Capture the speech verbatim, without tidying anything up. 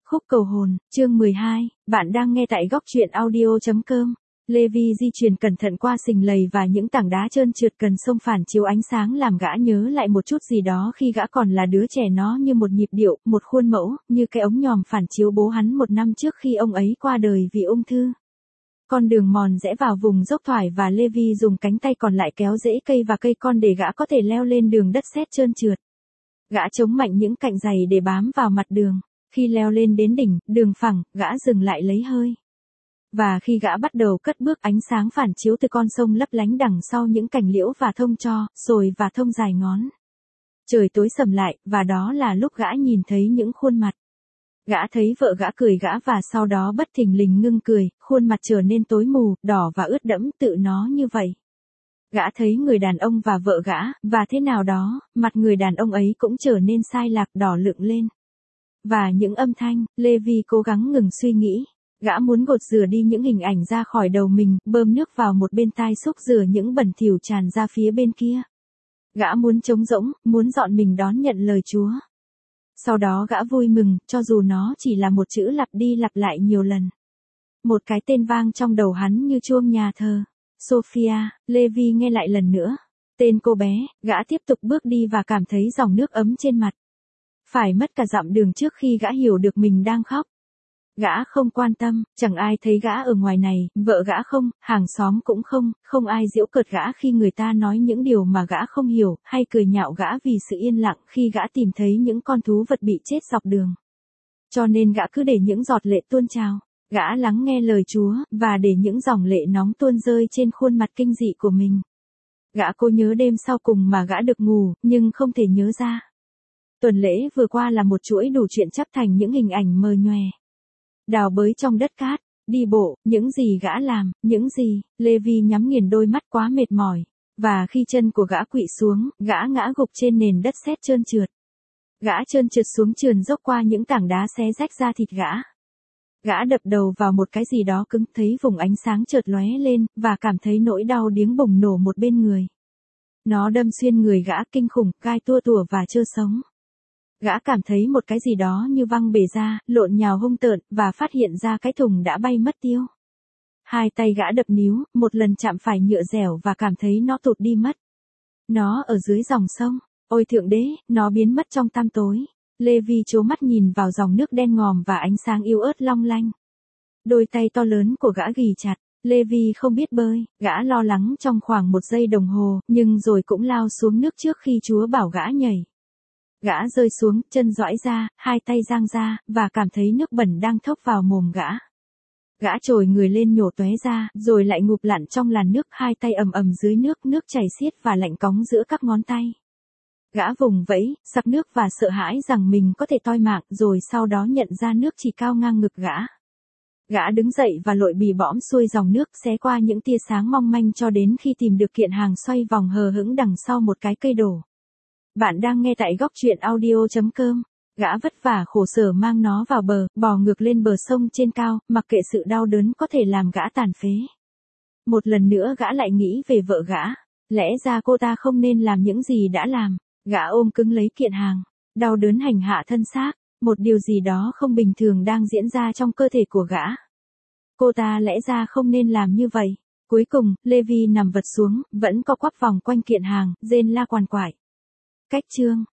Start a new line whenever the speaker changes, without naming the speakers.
Khúc cầu hồn, chương mười hai, bạn đang nghe tại góc truyện audio chấm com. Levi di chuyển cẩn thận qua sình lầy và những tảng đá trơn trượt cần sông phản chiếu ánh sáng làm gã nhớ lại một chút gì đó khi gã còn là đứa trẻ, nó như một nhịp điệu, một khuôn mẫu, như cái ống nhòm phản chiếu bố hắn một năm trước khi ông ấy qua đời vì ung thư. Con đường mòn rẽ vào vùng dốc thoải và Levi dùng cánh tay còn lại kéo rễ cây và cây con để gã có thể leo lên đường đất sét trơn trượt. Gã chống mạnh những cạnh giày để bám vào mặt đường. Khi leo lên đến đỉnh, đường phẳng, gã dừng lại lấy hơi. Và khi gã bắt đầu cất bước, ánh sáng phản chiếu từ con sông lấp lánh đằng sau những cành liễu và thông tro, rồi và thông dài ngón. Trời tối sầm lại, và đó là lúc gã nhìn thấy những khuôn mặt. Gã thấy vợ gã cười gã và sau đó bất thình lình ngưng cười, khuôn mặt trở nên tối mù, đỏ và ướt đẫm, tự nó như vậy. Gã thấy người đàn ông và vợ gã, và thế nào đó, mặt người đàn ông ấy cũng trở nên sai lạc, đỏ lựng lên. Và những âm thanh, Levi cố gắng ngừng suy nghĩ. Gã muốn gột rửa đi những hình ảnh ra khỏi đầu mình, bơm nước vào một bên tai xúc rửa những bẩn thỉu tràn ra phía bên kia. Gã muốn trống rỗng, muốn dọn mình đón nhận lời Chúa. Sau đó gã vui mừng, cho dù nó chỉ là một chữ lặp đi lặp lại nhiều lần. Một cái tên vang trong đầu hắn như chuông nhà thờ. Sophia. Levi nghe lại lần nữa. Tên cô bé. Gã tiếp tục bước đi và cảm thấy dòng nước ấm trên mặt. Phải mất cả dặm đường trước khi gã hiểu được mình đang khóc. Gã không quan tâm, chẳng ai thấy gã ở ngoài này, vợ gã không, hàng xóm cũng không, không ai giễu cợt gã khi người ta nói những điều mà gã không hiểu, hay cười nhạo gã vì sự yên lặng khi gã tìm thấy những con thú vật bị chết dọc đường. Cho nên gã cứ để những giọt lệ tuôn trào, gã lắng nghe lời Chúa, và để những dòng lệ nóng tuôn rơi trên khuôn mặt kinh dị của mình. Gã cố nhớ đêm sau cùng mà gã được ngủ, nhưng không thể nhớ ra. Tuần lễ vừa qua là một chuỗi đủ chuyện chắp thành những hình ảnh mờ nhòe. Đào bới trong đất cát, đi bộ, những gì gã làm, những gì, Levi nhắm nghiền đôi mắt quá mệt mỏi. Và khi chân của gã quỵ xuống, gã ngã gục trên nền đất sét trơn trượt. Gã trơn trượt xuống trườn dốc qua những tảng đá xé rách da thịt gã. Gã đập đầu vào một cái gì đó cứng, thấy vùng ánh sáng chợt lóe lên, và cảm thấy nỗi đau điếng bùng nổ một bên người. Nó đâm xuyên người gã kinh khủng, gai tua tủa và trơ sống. Gã cảm thấy một cái gì đó như văng bể ra, lộn nhào hung tợn, và phát hiện ra cái thùng đã bay mất tiêu. Hai tay gã đập níu, một lần chạm phải nhựa dẻo và cảm thấy nó tụt đi mất. Nó ở dưới dòng sông. Ôi thượng đế, nó biến mất trong tăm tối. Levi trố mắt nhìn vào dòng nước đen ngòm và ánh sáng yếu ớt long lanh. Đôi tay to lớn của gã ghì chặt. Levi không biết bơi, gã lo lắng trong khoảng một giây đồng hồ, nhưng rồi cũng lao xuống nước trước khi Chúa bảo gã nhảy. Gã rơi xuống, chân duỗi ra, hai tay giang ra, và cảm thấy nước bẩn đang thốc vào mồm gã. Gã trồi người lên nhổ tóe ra, rồi lại ngụp lặn trong làn nước, hai tay ầm ầm dưới nước, nước chảy xiết và lạnh cóng giữa các ngón tay. Gã vùng vẫy, sặc nước và sợ hãi rằng mình có thể toi mạng, rồi sau đó nhận ra nước chỉ cao ngang ngực gã. Gã đứng dậy và lội bì bõm xuôi dòng nước, xé qua những tia sáng mong manh cho đến khi tìm được kiện hàng xoay vòng hờ hững đằng sau một cái cây đổ. Bạn đang nghe tại góc truyện audio chấm com. Gã vất vả khổ sở mang nó vào bờ, bò ngược lên bờ sông trên cao, mặc kệ sự đau đớn có thể làm gã tàn phế. Một lần nữa gã lại nghĩ về vợ gã. Lẽ ra cô ta không nên làm những gì đã làm. Gã ôm cứng lấy kiện hàng. Đau đớn hành hạ thân xác. Một điều gì đó không bình thường đang diễn ra trong cơ thể của gã. Cô ta lẽ ra không nên làm như vậy. Cuối cùng, Levi nằm vật xuống, vẫn co quắp vòng quanh kiện hàng, rên la quằn quại. Cách chương